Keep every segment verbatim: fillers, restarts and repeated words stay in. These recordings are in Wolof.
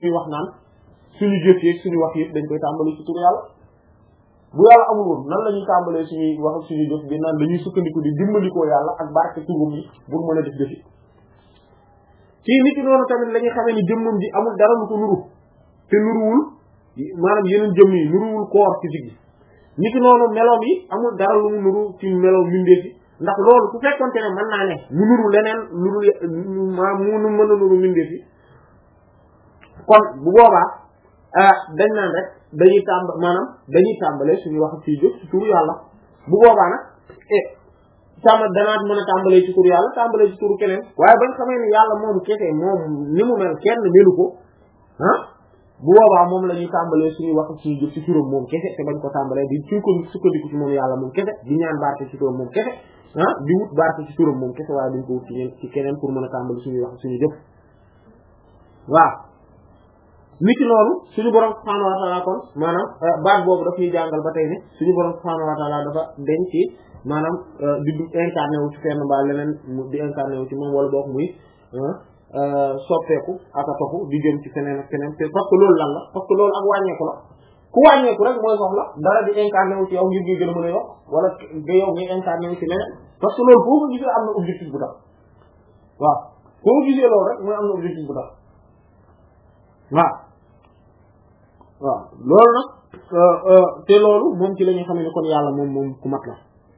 ñuy wax naan suñu jëf yeeg suñu wax yëpp dañ koy tàmbali ci turu yàlla bu yàlla amul woon nan la ñuy tàmbalee suñuy wax ak suñuy jëf bi naan dañuy sukkandiku di dimbalikoo yàlla ak barke turam yi pour mën a def jëfi ci nit ki noonu tamit la ñuy xamee ni jëmmam ji amul dara lu ko nuru te nuruwul maanaam yeneen jëmm yi nuruwul koor ci digg nit ki noonu meloom yi amul dara lu mu nuru ci meloom mbindeef yi ndax loolu su fekkonte ne mën naa ne mu nuru leneen nuru ma mu mën a nuru mbindeef yi kon bu boobaa dañ naan rek dañuy tàmb maanaam dañuy tàmbale suñu wax ci jëf ci turu yàlla bu boobaa nag eh tàmba danaa mën a tàmbalee ci turu yàlla tàmbalee ci turu keneen waaye bañ xamee ni yàlla moom kese moom ni mu mel kenn melu ko ah bu boobaa moom la ñuy tàmbalee suñuy wax ci jëf ci turam moom kese te bañ ko tàmbalee di suñ ko sukkandiku ci moom yàlla moom kese di ñaan barke ci turam moom kese ah di wut barke ci turam moom kese waaye duñ ko wut ci ñeen ci keneen pour mën a tàmbali suñuy wax suñu jëf waaw niki noonu suñu borom subhaanahu wa ta'ala kon maanaam baat boobu daf ñuy jàngal ba tey ne suñu borom subhaanahu wa ta'ala dafa denc ci maanaam di du incarné wu ci fenn mbaa leneen di incarné wu ci moom wala boog muy soppeeku ak a toxu di jëm ci feneen ak feneen te parce que loolu lan la parce que loolu ak wàññeeku la ku wàññeeku rek mooy soxla dara di incarné wu ci yow ngir gi gën a mën a yokk wala nga yow ngay incarné wu ci leneen parce que loolu boo ko gisee am na objectif bu tax waaw boo ko gisee loolu rek mooy am na objectif bu tax waaw waaw loolu nag te loolu moom ci la ñuy xam ne kon yàlla moom moom ku mat la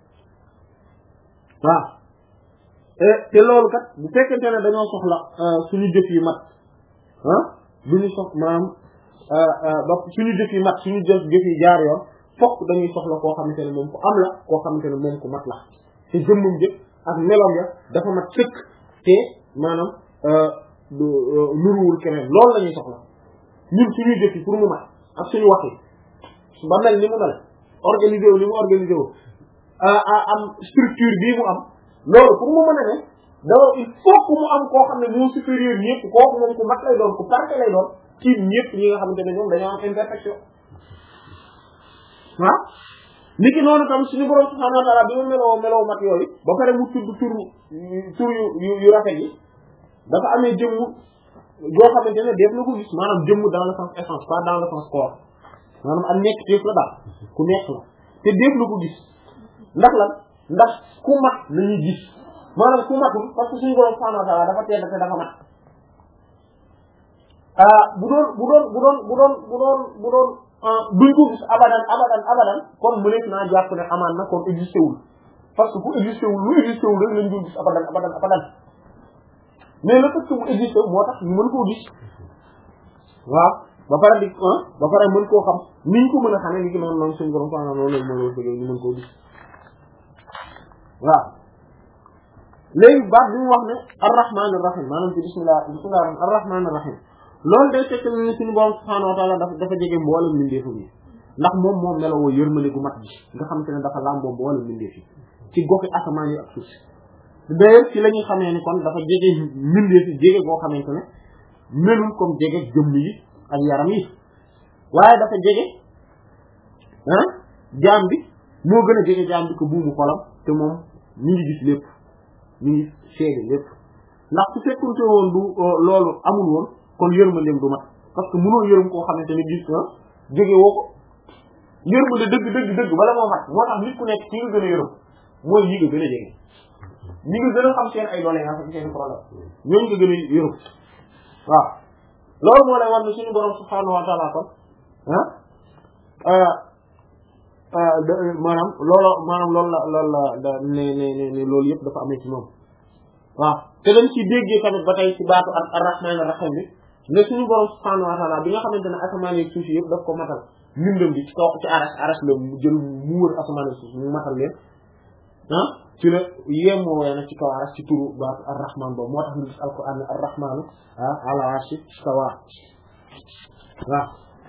waaw te loolu kat bu fekkente ne dañoo soxla suñu jëf yi mat ah du ñu sox maanaam ba suñu jëf yi mat suñu jëf jëf yi jaar yoon fokk dañuy soxla koo xamante ne moom ku am la koo xamante ne moom ku mat la te jëmmum jëf ak meloom ya dafa mat sëkk te maanaam nuruwul keneen loolu la ñuy soxla ñun suñu jëf yi pour mu mat ak suñu wax yi ba mel ni mu mel organisé wu ni mu organisé wu am structure bii mu am loolu pour mu mën a ne dafa il faut que mu am koo xam ne moo supérieur ñëpp kooku moom ku mat lay doon ku parfait lay doon ci ñëpp ñi nga xamante ne ñoom dañoo am imperfection waaw niki noonu tam suñu borom subhanahu wa ta'ala bi mu meloo meloo mat yooyu ba pare mu tudd tur tur yu yu rafet yi dafa amee jëmm joo xamante ne def na ko gis maanaam jëmm dans le sens essence pas dans le sens corps maanaam am nekk teef la daal ku nekk la te def na ko gis ndax lan ndax ku mat lañuy gis maanaam ku matul parce que suñu borom subhanahu wa ta'ala dafa teel te dafa mat ah bu doon bu doon bu doon bu doon bu doon bu doon duñ ko gis abadan abadan abadan kon mu nekk naa jàpp ne amaan na kon existé wul parce que ku existé wul lu existé wul rek lañ dul gis abadan abadan abadan mais le fait que mu existé moo tax ñu mën koo gis waaw ba pare di ba pare mën koo xam niñ ko mën a xamee ni ki noonu noonu suñu borom subhanahu noonu lañ mën a wërsëgal ñu mën koo gis waaw léegi baat bi mu wax ne ar-rahman ar-rahim maanaam ci bismillah bismillah ar-rahman ar-rahim loolu day fekk ne suñu borom subhanahu wa ta'ala dafa dafa jege mboolem mbindeef yi ndax moom moom meloo yërmande gu mat bi nga xamante ne dafa làmboo mboolem mbindeef yi ci goxi asamaan yi ak suuf si d'ailleurs ci la ñuy xamee ni kon dafa jege mbindeef yi jege goo xamante ne melul comme jege jëmm yi ak yaram yi waaye dafa jege ah jaam bi moo gën a jege jaam bi ko buumu xolam te moom ñu ngi gis lépp ñu ngi seede lépp ndax su fekkunte woon du loolu amul woon kon yërmandeem du mat parce que mënoo yërëm koo xamante ne gis na jege woo ko yërmande dëgg dëgg dëgg bala moo mat moo tax nit ku nekk ci nga gën a yërëm mooy ñi nga gën a jege ñi nga gën a xam seen ay doléances ak seen problème ñooñu nga gën a yërëm waaw loolu moo lay war ne suñu borom subhanahu wa ta'ala kon ah maanaam loolu maanaam loolu la loolu la ne ne ne loolu yëpp dafa amee ci moom waaw te dañ ci déggee tamit ba tey ci baatu ak ar-rahman ar-rahim bi ne suñu borom subhanahu wa ta'ala bi nga xamante ne asamaan ak suuf yëpp daf ko matal mbindam bi ci kaw ci aras aras la mu jël mu wër asamaan ak suuf mu matal leen ah ci la yemoo wee nag ci kaw aras ci turu baatu ar-rahman boobu moo tax ñu gis alquran ne ar-rahman ah ala arshi istawa waaw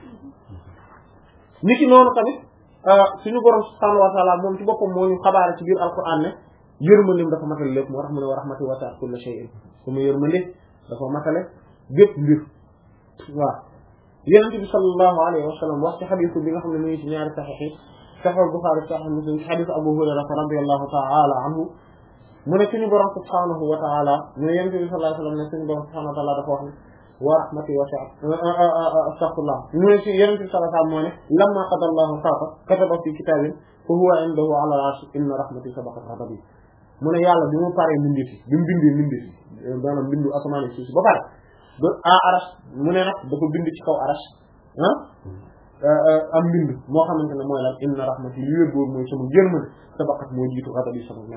niki noonu tamit suñu borom subhanahu wa ta'ala moom ci boppam moo ñu xabaare ci biir alquran ne yërmandeem dafa matale lépp moo tax mu ne wa rahmati wasi'at kulla shay'in sama yërmande dafa matale bépp mbir waaw yonent bi sallallahu alayhi wa sallam wax ci xadiis bi nga xam ne mu ngi ci ñaari saxiix yi saxiix Buxaari saxiix Muslim ci xadiis Abu Hurayra radiyallahu ta'ala anhu mu ne suñu borom subhanahu wa ta'ala mu ne yonent bi sallallahu alayhi wa sallam ne suñu borom subhanahu wa ta'ala dafa wax ne wa rahmati wasi'at astaghfirullah ñu ne ci Yonent bi sallallahu alayhi wa sallam moo ne lamma qada Allahu xaafa kataba fi kitabin fa huwa indahu ala al-arsh inna rahmati sabaqat ghadabi mu ne yàlla bi mu paree mbindi fi bi mu bindee mbindi fi maanaam bindu asamaan suuf si ba pare ba a arash mu ne nag dafa bind ci kaw arash ah am mbind moo xamante ne mooy lan inna rahmati li wér boobu mooy sama yërmande sabaqat moo jiitu ghadabi sama mer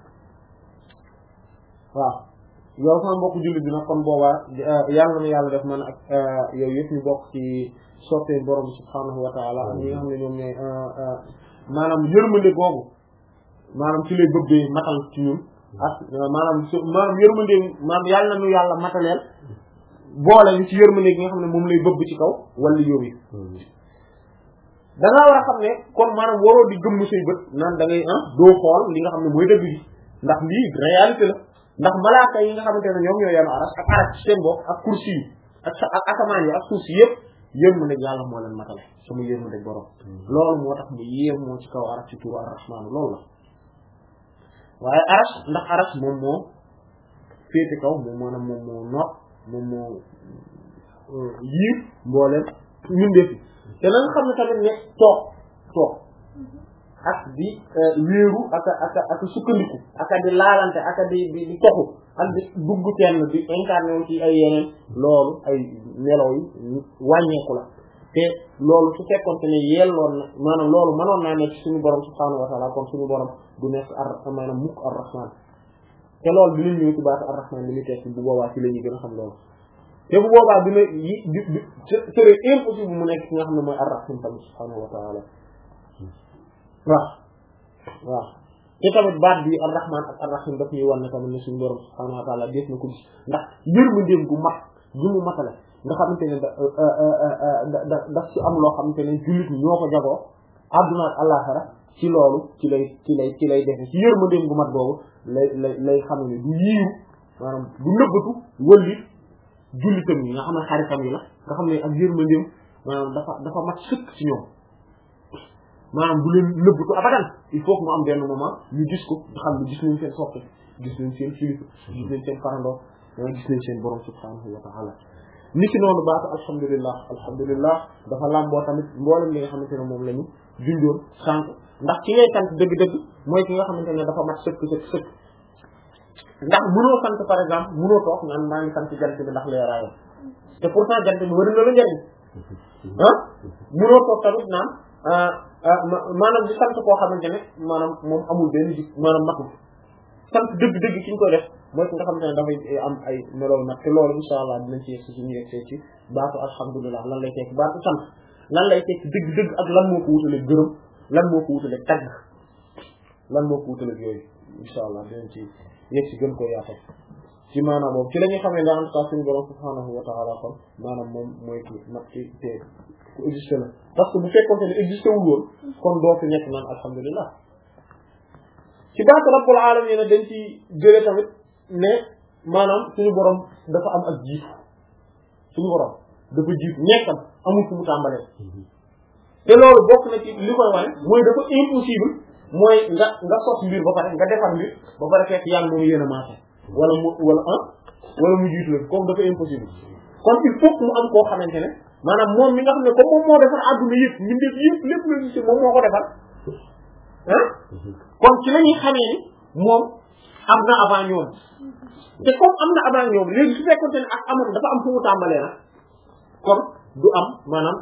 waaw yow sama mbokk jullit bi nag kon boobaa yàlla na yàlla def man ak yow yëpp ñu bokk ci soppee borom subhaanahu wa ta'ala ak ñi nga xam ne ñoom ñooy maanaam yërmande googu maanaam ci lay bëggee matal ci ñun ak maanaam maanaam yërmande maanaam yàlla na ñu yàlla mataleel boole ñu ci yërmande gi nga xam ne moom lay bëgg ci kaw wala yow yi da ngaa war a xam ne kon maanaam waroo di gëmm say bët naan da ngay ah doo xool li nga xam ne mooy dëgg gi ndax lii réalité la ndax malaaka yi nga xamante ne ñoom ñoo yenu aras ak aras ci seen bopp ak kursi yi ak ak asamaan yi ak suuf si yëpp yërmande yàlla moo leen matale sama yërmande borom loolu moo tax mu yéem moo ci kaw aras ci turu ar-rahmaan loolu la waaye aras ndax aras moom moo féete kaw moom maanaam moom moo noot moom moo yiir mbooleem ñundeefi te na nga xam ne tamit ne toog toog ak di wéeru ak a ak a ak sukkandiku ak a di laalante ak a di di di toxu ak di dugg kenn di incarné wu ci ay yeneen loolu ay melaw yi wàññeeku la te loolu su fekkoonte ne yelloon na maanaam loolu mënoon naa nekk suñu borom subhaanahu wa ta'ala kon suñu borom du nekk ar maanaam mukk ar-rahman te loolu dinañ ñëw ci baatu ar-rahman li muy tekki bu boobaa ci la ñuy gën a xam loolu te bu boobaa dina yi di di c'est impossible mu nekk ki nga xam ne mooy ar-rahim tamit subhaanahu wa ta'ala waaw waaw te tamit baat bi ar-rahman ak ar-rahim daf ñuy wan ne tamit ne suñu borom subhaanahu wa ta'ala def na ko gis ndax yërmandeem gu mat gi mu matale nga xamante ne da da daf ci am loo xamante ne jullit ñi ñoo ko jagoo àdduna ak àllaxira ci loolu ci lay ci lay ci lay defe ci yërmandeem gu mat boobu lay lay lay xam ne du yiiru maanaam du nëbbatu wëlli jullitam yi nga xam ne xaritam yi la nga xam ne ak yërmandeem maanaam dafa dafa mat sëkk ci ñoom maanaam du leen nëbbatu abadan il faut que mu am benn moment ñu gis ko nga xam ne gis nañ seen soppe gis nañ seen kilifa gis nañ seen farandoo gis nañ seen borom subhanahu wa ta'ala ni ki noonu baatu alhamdulillah alhamdulillah dafa làmboo tamit mboolem li nga xamante ne moom la ñu jundoon sànq ndax ki ngay sant dëgg-dëgg mooy ki nga xamante ne dafa mat sëkk sëkk sëkk ndax mënoo sant par exemple mënoo toog naan maa ngi sant jant bi ndax leeraayam te pourtant jant bi war na la njëriñ ah mënoo toog tamit naan maanaam di sant koo xamante ne maanaam moom amul benn ji maanaam matul sant dëgg-dëgg ki ñu koy def mooy ki nga xamante ne dafay am ay melow nag te loolu insha allah dinañ ci yegg si suñu yegg ci baatu alhamdulilah lan lay tekki baatu sant lan lay tekki dëgg-dëgg ak lan moo ko wutale gërëm lan moo ko wutale tagg lan moo ko wutale yooyu insha allah dinañ ci yegg si gën ko yaatal ci maanaam boobu ci la ñuy xamee ne en tout cas suñu borom subhanahu wa ta'ala kon maanaam moom mooy ki nag ci te ku existé na parce que bu fekkoon ne existé wul woon kon doo fi nekk naan alhamdulilah ci baatu rabbul alamin dañ ci jëlee tamit ne maanaam suñu borom dafa am ak jiitu suñu borom dafa jiitu nekkam amul fu mu tàmbalee te loolu bokk na ci li koy wane mooy dafa impossible mooy nga nga sos mbir ba pare nga defar mbir ba pare fekk yàlla moom yéen a maase wala mu wala ah wala mu jiitu la comme dafa impossible kon il faut que mu am koo xamante ne maanaam moom mi nga xam ne comme moom moo defar adduna yëpp mbindeef yëpp lépp la gis moom moo ko defar ah kon ci la ñuy xamee ni moom am na avant ñoom te comme am na avant ñoom léegi su fekkoon ne ak amam dafa am fu mu tàmbalee nag kon du am maanaam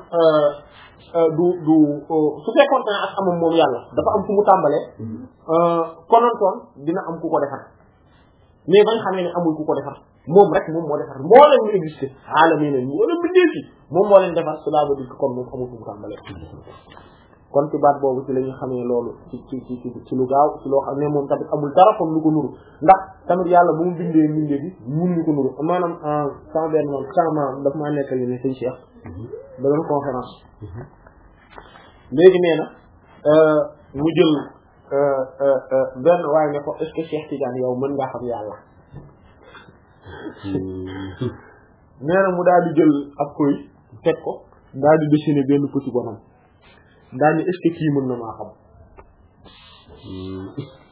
du du su fekkoon ne ak amam moom yàlla dafa am fu mu tàmbalee konontoon dina am ku ko defar mais bañ xamee ne amul ku ko defar moom rek moom moo defar moo leen mu existé aalami ne moo leen bindee fi moom moo leen defar cela veut dire que kon moom amul fu mu tàmbalee kon ci baat boobu ci la ñu xamee loolu ci ci ci ci lu gaaw ci loo xam ne moom tamit amul dara comme lu ko nuru ndax tamit yàlla bu mu bindee mbindee bi mun ñu ko nuru maanaam sama benn moom sama daf maa nekkal ne sëñ Cheikh da doon conférence léegi nee na mu jël benn waaye ne ko est-ce que Cheikh Tidiane yow mën ngaa xam yàlla nee na mu daal di jël ab koy teg ko daal di dessiner benn petit bonhomme daal ni est-ce que kii mën na maa xam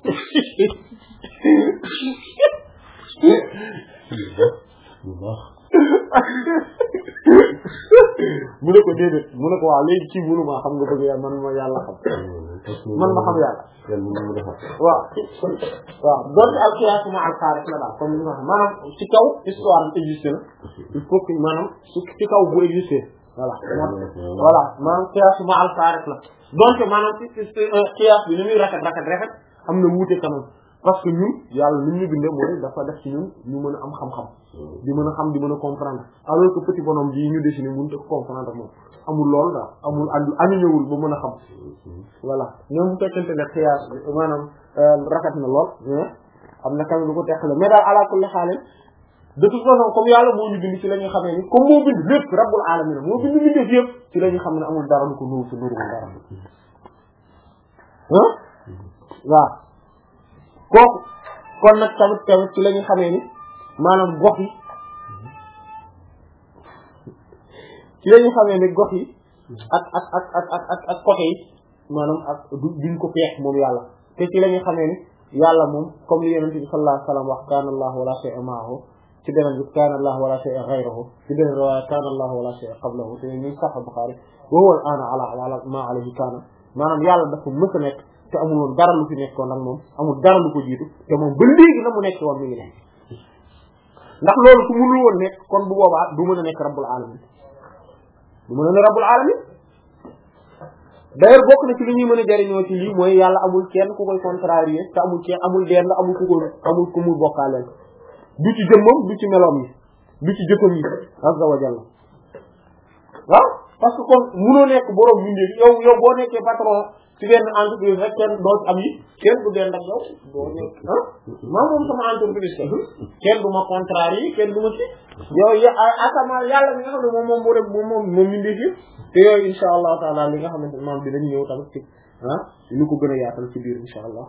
bu baax mu ne ko déedéet mu ne ko waaw léegi ci mënu maa xam nga bëgg yàlla man ma yàlla xam man ma xam yàlla waaw waaw doonte al qiyaas ma al xaariq la daal comme ni ma wax maanaam ci kaw histoire bi existé na il faut que maanaam ci kaw bu existé voilà voilà maanaam qiyaas ma al xaariq la doonte maanaam ci qiyaas bi ni muy rafet rafet rafet am na wuute quand même parce que ñun yàlla li ñu bindee mooy dafa def ci ñun ñu mën a am xam-xam di mën a xam di mën a comprendre alors que petit bonhomme bii ñu dessiné mënut a comprendre moom amul loolu daal amul andi animéwul ba mën a xam voilà ñoom bu fekkente ne xiyaas maanaam rafet na lool mais am na tamit lu ko teqale mais daal ala kulli xaal de toute façon comme yàlla moo ñu bind ci la ñu xamee ni comme moo bind lépp rabbul alamin moo bind ñu def yëpp ci la ñu xam ne amul dara lu ko nuur ci nuuru dara ah waaw kooku kon nag tamit tamit ci la ñu xamee ni maanaam gox yi ci la ñu xamee ni gox yi ak ak ak ak ak ak ak côté yi maanaam ak du duñ ko peex moom yàlla te ci la ñu xamee ni yàlla moom comme li yonent bi sallallahu alayhi wa sallam wax kaana allahu wala shay'a ma'ahu ci beneen bi kaana allahu wala shay'a ghayruhu ci beneen riwaaya kaana allahu wala shay'a qablahu te ñu Sahih Bukhari wa huwa al-aana ala ala ma alayhi kaana maanaam yàlla dafa mës a nekk te amul woon dara lu fi nekkoon nag moom amul dara lu ko jiitu te moom ba léegi na mu nekk woon mi ngi nekk ndax loolu su mënul woon nekk kon bu boobaa du mën a nekk rabbul alamin du mën a ne rabbul alamin d'ailleurs bokk na ci li ñuy mën a jariñoo ci lii mooy yàlla amul kenn ku koy contrarier te amul kenn amul dend amul ku ko amul ku muy bokkaaleel du ci jëmmam du ci meloom yi du ci jëkkam yi azza wa jalla waaw parce que kon mënoo nekk borom bindee yow yow boo nekkee patron ci benn entreprise rek kenn doo am yi kenn du dend ak yow doo nekk ah maa moom sama entreprise kenn du ma contrarier kenn du ma ci yow ya asamaan yàlla mi nga xam ne moom moom moo rek moom moom moom bindee fi te yooyu insha allahu taala li nga xamante maam bi dañ ñëw tamit ci ah lu ko gën a yaatal ci biir insha allah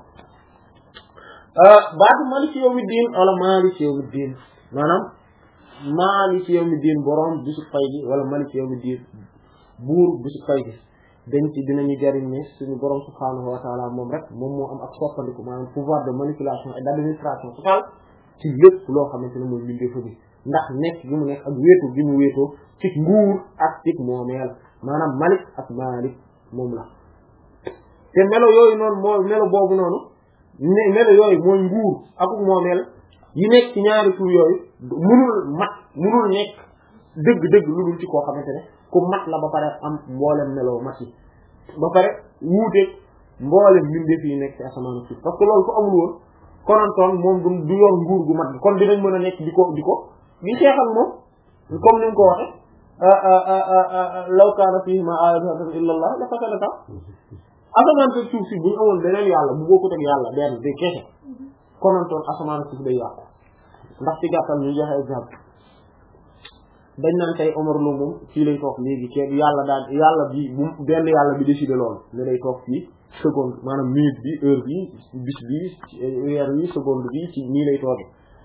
baatu maliki yawmi diin wala maliki yawmi diin maanaam maliki yawmi diin borom bisu fay gi wala maliki yawmi diin buur bisu fay gi dañ ci dinañu jariñ ne suñu borom subhaanahu wa taala moom rek moom moo am ak soppandiku maanaam pouvoir de manipulation et d'administration totale ci lépp loo xamante ne mooy mbindeefu bi ndax nekk gi mu nekk ak wéetu gi mu wéetoo ci nguur ak ci moomeel maanaam malik ak malik moom la te melo yooyu noonu moo melo boobu noonu ne melo yooyu mooy nguur ak moomeel yi nekk ci ñaari tur yooyu munul mat munul nekk dëgg-dëgg lu dul ci koo xamante ne ku mat la ba pare am mboolem meloo mat yi ba pare wuuteeg mboolem mbindeef yi nekk ci asamaan si parce que loolu ku amul woon konantoon moom du du yor nguur gu mat kon dinañ mën a nekk di ko di ko di xeexal moom comme ni nga ko waxe law kaana fiihimaa aayaatun illa Allah la fasadataa asamaan si suuf si bu ñu amoon beneen yàlla bu bokkut ak yàlla benn de kese konantoon asamaan si day yàqu ndax ci gàttal ñu joxe exemple dañ naan tey Omar Lo moom fii lay toog léegi kenn yàlla daal yàlla bi bu benn yàlla bi décidé loolu ne lay toog fii seconde maanaam minute bi heure bi bis bi weer bi seconde bi ci nii lay tooge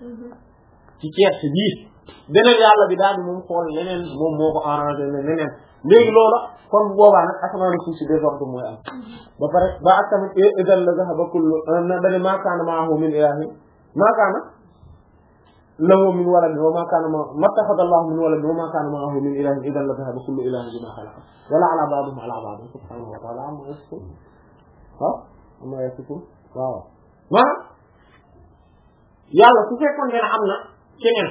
ci ceeb si bii beneen yàlla bi daal di moom xool leneen moom moo ko arrangé ne leneen léegi loola kon bu boobaa nag asamaan suuf si désordre mooy am ba pare ba ak tamit idan la zahaba kullu na dane maa kaana maahu min ilaahin maa kaana lahu min waladin wa maa kaana ma mattaxada allahu min waladin wa maa kaana maahu min ilaahin idan la zahaba kullu ilaahin bimaa xalaqa wala ala ba'dihim ala ba'din subhaanahu wa ta'ala amma yasifun waaw amma yasifun waaw maanaam yàlla su fekkoon ne am na keneen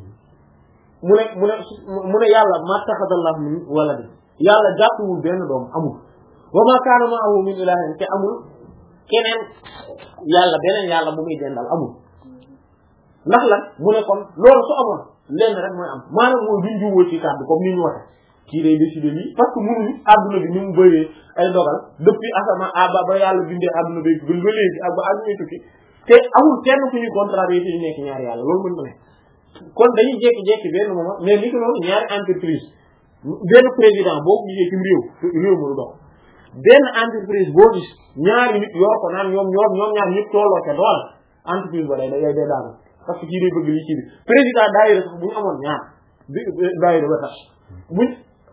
mu ne mu ne mu ne yàlla mattaxada allahu min waladin yàlla jàppwul benn doom amul wa maa kaana maahu min ilaahin te amul keneen yàlla beneen yàlla bu muy dendal amul ndax lan mu ne kon loolu su amoon lenn rek mooy am maanaam mooy duñ juwoo ci kàddu comme ni ñu waxe kii day décider lii parce que mënuñu adduna bi ni mu bëree ay dogal depuis asamaan ba ba yàlla bindee adduna bi ba ba léegi ak ba adduna tukki te amul kenn ku ñu contrarier te ñu nekk ñaari yàlla loolu mën na ne kon dañuy jékki-jékki benn moment mais ni ko noonu ñaari entreprise benn président boo ko gisee ci réew réew mënu dox benn entreprise boo gis ñaari nit yor ko naan ñoom ñoom ñoom ñaar ñëpp tolloo te doole entreprise ba day day day daanu parce que kii day bëgg lii kii bi président daayira sax bu ñu amoon ñaar bi daayira ba tax buñ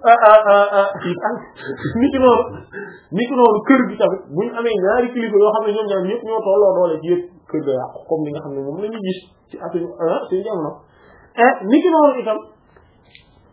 ni ki noonu ni ki noonu kër gi tamit bu ñu amee ñaari kilifa yoo xam ne ñoom ñaar ñëpp ñoo tolloo doole ci yëpp kër ga yàqu comme li nga xam ne moom la ñu gis ci asuñu suñu jamono ni ki noonu itam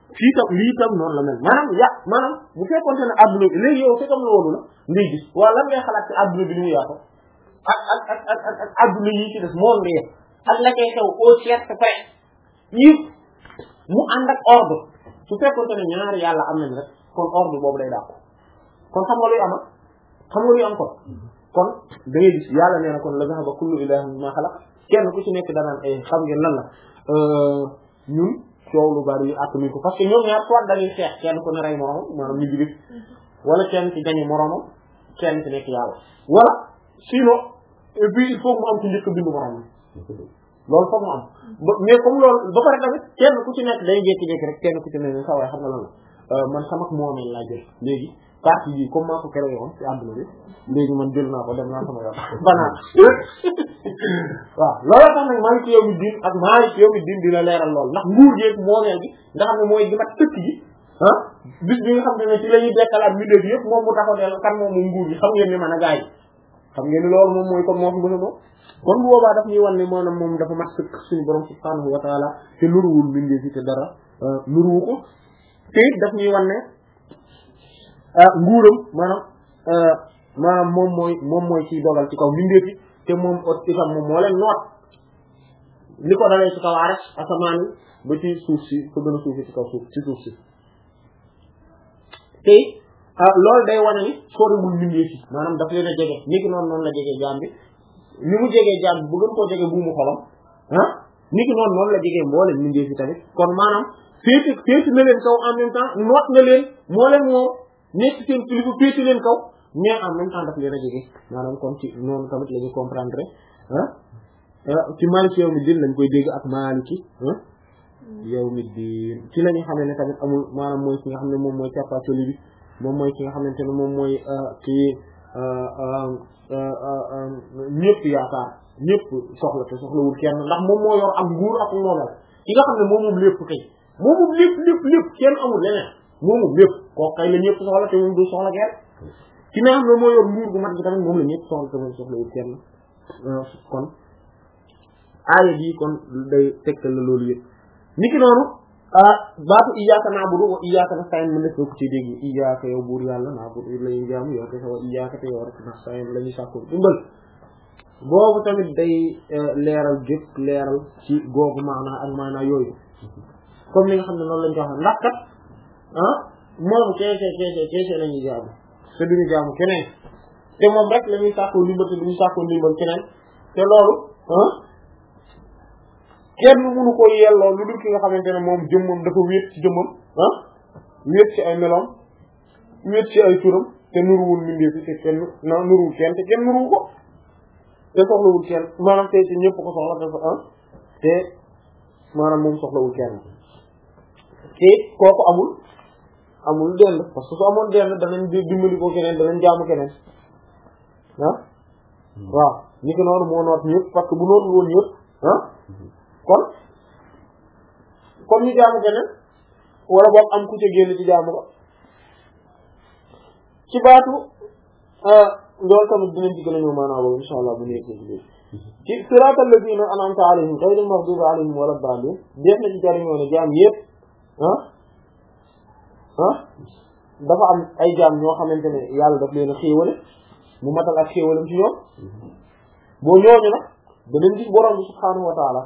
fii tam lii tam noonu la mel maanaam ya maanaam bu fekkoon ne adduna bi léegi yow fekkam la woonu la ngay gis waaw lan ngay xalaat ci adduna bi ni mu yaatu ak ak ak ak ak ak adduna yi ci des moom la yëpp ak la koy xew au tierce près yëpp mu ànd ak ordre su fekkoon ne ñaari yàlla am nañ rek kon ordre boobu day dàqu kon xam nga luy am xam nga luy am kon kon da ngay gis yàlla nee na kon la zahaba kullu ilahin ma xalaq kenn ku ci nekk danaan ay xam ngeen lan la ñun coow lu bari ak mi ko parce que ñoom ñaar soit dañuy xeex kenn ku ne rey moromam maanaam ñu jigéen wala kenn ci gañe moromam kenn ci nekk yàlla wala sinon et puis il faut mu am ci njëkk bindu moromam loolu foog mu am mais comme loolu ba pare tamit kenn ku ci nekk day jékki-jékki rek kenn ku ci nekk sa waay xam nga lan la man sama moomeel laa jël léegi partie bi comme maa ko créé woon ci àdduna bi léegi man jël naa ko dem naa sama yoon banaan waaw loolu tax nag Maalik yawmi diin ak Maalik yawmi diin dina leeral lool ndax nguur gi moomeel gi nga xam ne mooy gi mat tëkk gi ah bis bi nga xam ne ci la ñuy dekkalaat mi def yëpp moom mu taxaw del kan moom mu nguur gi xam ngeen ni man a gaa yi xam ngeen ni loolu moom mooy comme moo fi mën a moom kon bu boobaa daf ñuy wan ne maanaam moom dafa mat tëkk suñu borom subhaanahu wa taala te nuruwul mbindee fi te dara nuruwu ko te it daf ñuy wan ne nguuram maanaam maanaam moom mooy moom mooy ciy dogal ci kaw mbindeef yi te moom ot itam moom moo leen noot li ko dalee ci kaw aras asamaan ba ci suuf si fa gën a suufi ci kaw suuf ci suuf si te loolu day wane ni soriwul mbindeef yi maanaam daf leen a jege ni ki noonu noonu la jege jaam bi ni mu jegee jaam bi bu gën koo jege buumu xolam ah ni ki noonu noonu la jegee mbooleen mbindeef yi tamit kon maanaam féeti féeti na leen kaw en même temps noot na leen moo leen moom nekk seen kilifa féeti leen kaw mais en même temps daf leen a jege maanaam kon ci noonu tamit la ñu comprendre ah ci Maliki yawmi diin lañ koy dégg ak Maliki yawmi diin ci la ñu xamee ne tamit amul maanaam mooy ki nga xam ne moom mooy cappaatoli bi moom mooy ki nga xamante ne moom mooy kii ñëpp yaakaar ñëpp soxla te soxlawul kenn ndax moom moo yor ak nguur ak moomel ki nga xam ne moom moom lépp kay moom moom lépp lépp lépp kenn amul leneen moom moom lépp kooku kay la ñëpp soxla te moom du soxla kenn ki nga xam ne moo yor nguur gu mat gi tamit moom la ñëpp soxla te moom soxlawul kenn kon aaya bi kon day tegtal la loolu yëpp niki noonu baatu iyyaka na'budu wa iyyaka nasta'in mën def ko ci dégg iyyaka yow buur yàlla na'budu lañuy jaamu yow te sa iyyaka te yow rek nasta'in la ñuy sàkku dimbal boobu tamit day leeral jëpp leeral ci googu maanaa ak maanaa yooyu comme li nga xam ne noonu lañ ko waxee ndax kat ah moom keese keese keese la ñuy jaamu te duñu jaamu keneen te moom rek la ñuy sàkku dimbal te duñu sàkku dimbal keneen te loolu ah kenn mënu ko yelloo lu dul ki nga xamante ne moom jëmmam dafa wéet ci jëmmam ah wéet ci ay meloom wéet ci ay turam te nuruwul mbindeef te kenn na nuruwul kenn te kenn nuruwu ko te soxlawul kenn maanaam te te ñëpp ko soxla dafa ah te maanaam moom soxlawul kenn te kooku amul amul dend parce que su amoon dend danañ dimbali ko keneen danañ jaamu keneen ah waaw ni ko noonu moo noot ñëpp parce que bu nootul woon ñëpp ah kon kon ñu jaamu keneen wala boog am ku ca génn ci jaamu ko ci baatu loolu tamit dinañ ci gën a ñëw maanaam boobu insha allah bu ñu yeggee ci biir ci siraatal lazina an'amta alayhim ghayril maghdubi alayhim wala ddaalliin def na ci jariñoo ne jaam yëpp ah ah dafa am ay jaam ñoo xamante ne yàlla daf leen a xéewale mu matal ak xéewalam ci ñoom boo ñooñu nag danañ gis borom bi subhaanahu wa taala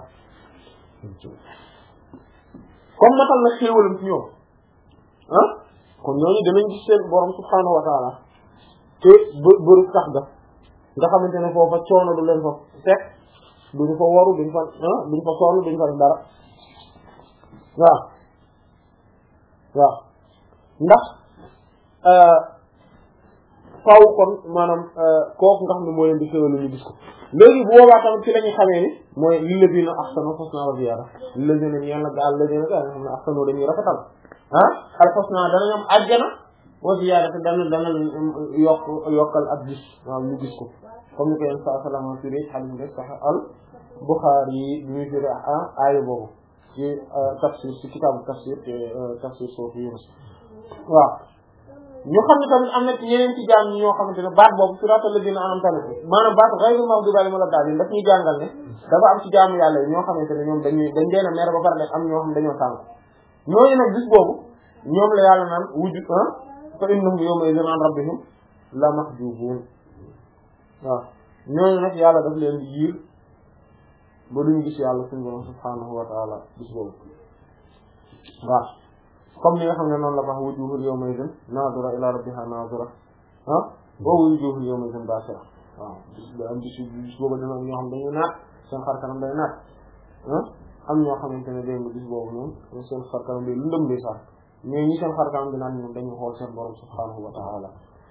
comme matal na xéewalam ci ñoom ah kon ñooñu danañ gis seen borom subhaanahu wa taala te bë bëru sax ga nga xamante ne foofa coono du leen fa fekk duñu fa waru duñu fa ah duñu fa sonn duñu fa def dara waaw waaw ndax faaw kon maanaam kooku nga xam ne moo leen di xéwal ñu gis ko léegi bu boobaa tamit ci la ñuy xamee ni mooy lilladina ahsanu husna wa ziyada lilladina yàlla gaal ladina ga nga xam ne ahsanu dañuy rafetal ah al husna danañ am àjjana wa ziyada te dana dana yokk yokkal ak gis waaw ñu gis ko comme ni ko yéen saa salama firi hadith bi sax al Bukhari yi ñuy firi ah aaya boobu ci tafsir ci kitaabu tafsir te tafsir soofu Yunus waaw ñu xam ne tamit am na ci yeneen ci jaam ñi ñoo xamante ne baat boobu siraatal lazina an'amta alayhim maanaam baat ghayril maghdubi alayhim wala ddaalliin daf ñuy jàngal ne dafa am ci jaamu yàlla yi ñoo xamante ne ñoom dañuy dañ leen a mer ba pare nag am ñoo xam dañoo tànk ñooñu nag bis boobu ñoom la yàlla naan wuju ah fa innahum yawma idhin an rabbihim la mahjubun waaw ñooñu nag yàlla daf leen di yiir ba duñu gis yàlla suñu borom subhanahu wa ta'ala bis boobu waaw comme ni nga xam ne noonu la wax wujuhun yawma idhin nadira ila rabbiha nadira ah wa wujuhun yawma idhin basira waaw bis ba am bis bis boobu dina ñoo xam dañuy naat seen xar kanam day naat ah am ñoo xamante ne dégg nga bis boobu moom seen xar kanam day lëndëm day sax mais ñi seen xar kanam di naan ñoom dañuy xool seen borom subhanahu wa ta'ala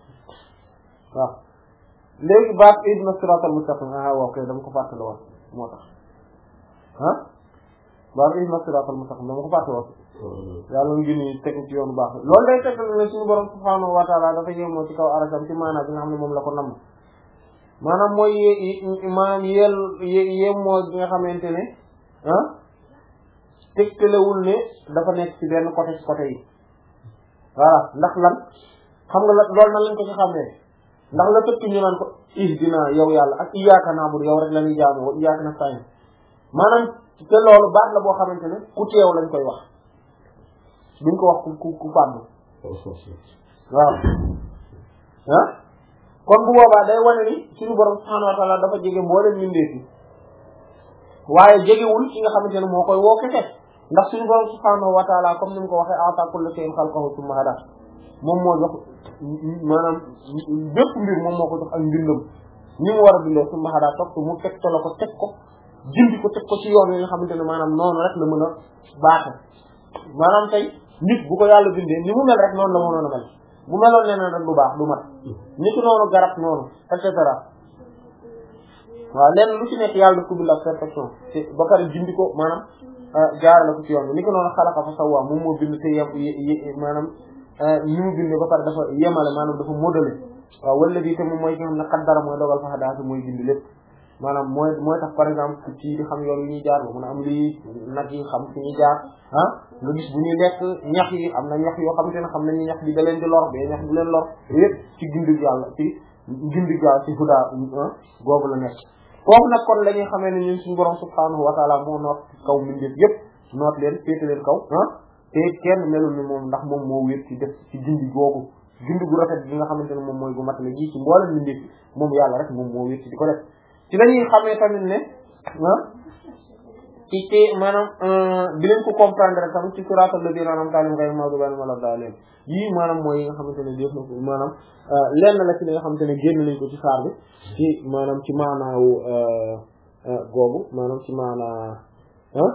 waaw léegi baat ihdina siratal mustaqim ah waaw kay dama ko fàttali woon moo tax ah baat ihdina siratal mustaqim dama ko fàttali woon yàlla ngi ni teg ci yoonu baax loolu day teg ne suñu borom subhanahu wa ta'ala dafa yemoo ci kaw arasam ci maanaam bi nga xam ne moom la ko namm maanaam mooy y maanaam yel yemoo bi nga xamante ne ah tegtalewul ne dafa nekk ci benn côté ci côté yi voilà ndax lan xam nga la loolu nan lañ ko ci xamee ndax la tëkk ñu naan ko ihdina yow yàlla ak iyyaka na'budu yow rek la ñuy jaamu wa iyyaka nasta'in maanaam te loolu baat la boo xamante ne ku teew lañ koy wax duñ ko wax ku ku ku fànn waaw ah kon bu boobaa day wane ni suñu borom subhanahu wa ta'ala dafa jege mboolem mbindeef yi waaye jegewul ki nga xamante ne moo koy woo kese ndax suñu borom subhanahu wa ta'ala comme ni mu ko waxee a'ta kulli shay'in khalqahu thumma hada moom moo jox maanaam bépp mbir moom moo ko jox ak mbindam ni mu war a bindee thumma hada topp mu teg ko la ko teg ko jindi ko teg ko ci yoon yi nga xamante ne maanaam noonu rek la mën a baaxe maanaam tey nit bu ko yàlla bindee ni mu mel rek noonu la mënoon a mel bu meloon nee na rek du baax du mat nit noonu garab noonu et cetera waaw lenn lu ci nekk yàlla daf ko bind ak perfection te ba pare jindi ko maanaam jaarale ko ci yoon bi ni ko noonu xalaqa fa sawwa moom moo bind te yem maanaam ni mu bindee ba pare dafa yemale maanaam dafa modelé waaw wala bi te moom mooy ki nga xam ne qaddara mooy dogal fa daata mooy bind lépp maanaam mooy mooy tax par exemple ci di xam yoon yi ñuy jaar ba mën a am lii nag yi xam fi ñuy jaar ah nga gis bu ñuy lekk ñax yi am na ñax yoo xamante ne xam nañu ñax bi da leen di lor ba ñax di leen lor yëpp ci gindig yàlla ci gindig yàlla ci huda googu la nekk foofu nag kon la ñuy xamee ne ñun suñu borom subhanahu wa ta'ala moo noot kaw mbindeef yëpp noot leen féete leen kaw ah te kenn melul ni moom ndax moom moo wéet ci def ci gindi googu gindi gu rafet bi nga xamante ne moom mooy gu matale gi ci mboolem mbindeef moom yàlla rek moom moo wéet ci di ko def ci la ñuy xamee tamit ne ah ci ci maanaam di leen ko comprendre tamit ci suratul ladina an'amta alayhim ghayril maghdubi alayhim wala daalliin yii maanaam mooy yi nga xamante ne def na ko maanaam lenn la ci li nga xamante ne génn nañ ko ci saar bi ci maanaam ci maanaawu googu maanaam ci maanaa ah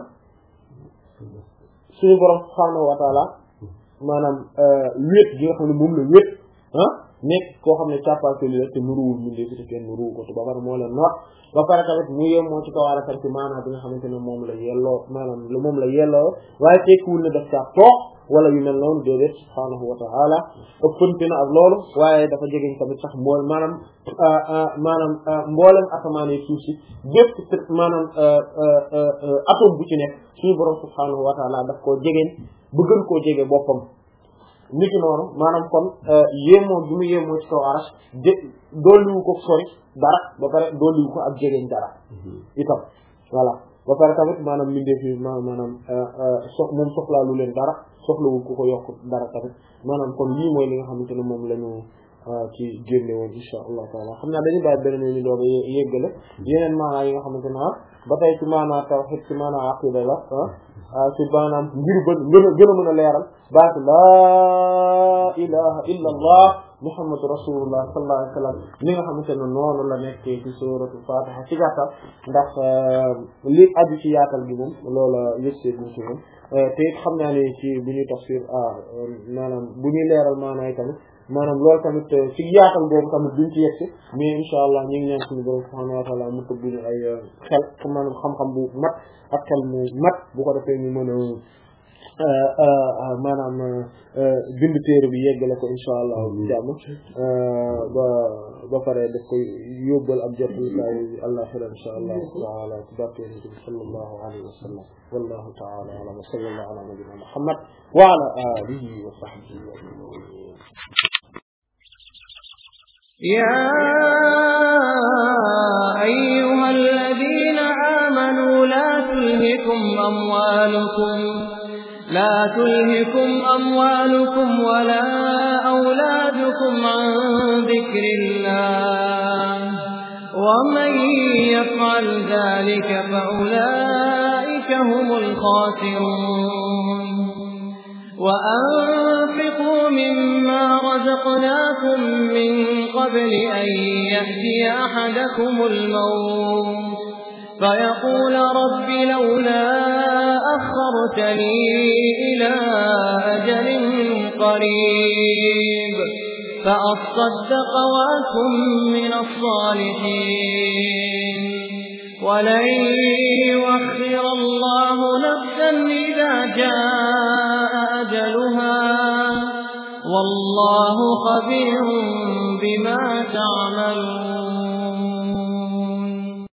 suñu borom subhaanahu wa ta'ala maanaam wéet gi nga xam ne moom la wéet ah nekk koo xam ne càppaatuli la te nuruwul mu ndee fi te kenn nuruwu ko te ba pare moo leen noot ba pare tamit mu yem moo ci kaw ala ci maanaam bi nga xamante ne moom la yelloo maanaam moom la yelloo waaye tekkiwul ne daf caa toog wala yu mel noonu déedéet subhaanahu wa ta'ala ëppante na ak loolu waaye dafa jegeñ tamit sax mbool maanaam maanaam mboolem asamaan yi suuf si bépp maanaam atome bu ci nekk suñu borom subhaanahu wa ta'ala daf koo jegeñ bu gën koo jege boppam niki noonu maanaam kon yéemoo bi mu yéemoo ci kaw arash jé dolliwu ko sori dara ba pare dolliwu ko ak jegeñ dara itam voilà ba pare tamit maanaam mindee fi maanaam sox moom soxlaa lu leen dara soxlawul ku ko yokk dara tamit maanaam kon lii mooy li nga xamante ne moom lañu ci génne woon insha allah taala xam naa dañu bàyyi beneen ñu doog a yéggale yeneen maanaa yi nga xamante ne ba tey ci maanaa tawhid ci maanaa aqida la ci maanaam ngir bën gën a gën a mën a leeral baatu laa ilaha illa allah muhammadu rasulullah sallallahu alayhi wa sallam li nga xamante ne noonu la nekkee ci suratul fatiha ci gàttal ndax li aju ci yaatal gi moom loola yëgsee buñ ci moom te it xam naa ne ci bu ñuy tafsir maanaam bu ñuy leeral maanaay tamit maanaam loolu tamit ci yaatal boobu tamit duñ ci yegsi mais insha allah ñu ngi ñaan suñu borom subhanahu wa ta'ala mu tëbb ñu ay xel maanaam xam-xam bu mat ak xel mu mat bu ko defee ñu mën a maanaam bind téere bi yeggale ko insha allah jàmm ba ba pare daf koy yóbbal ab jot yi àllaxira insha allah taala ci barke yonent bi sallallahu alayhi wa sallam wallahu taala alam wa sallallahu ala nabiyyina muhammad wa ala alihi wa sahbihi ajma'in يا أيها الذين آمنوا لا تلهكم أموالكم لا تلهكم أموالكم ولا أولادكم عن ذكر الله ومن يفعل ذلك فأولئك هم الخاسرون وأنفقوا مما رزقناكم من قبل أن يأتي أحدكم الموت فيقول رب لولا أخرتني إلى أجل قريب فأصدق وأكن من الصالحين ولن يؤخر الله نفسا إذا جاء أجلها والله خبير بما تعملون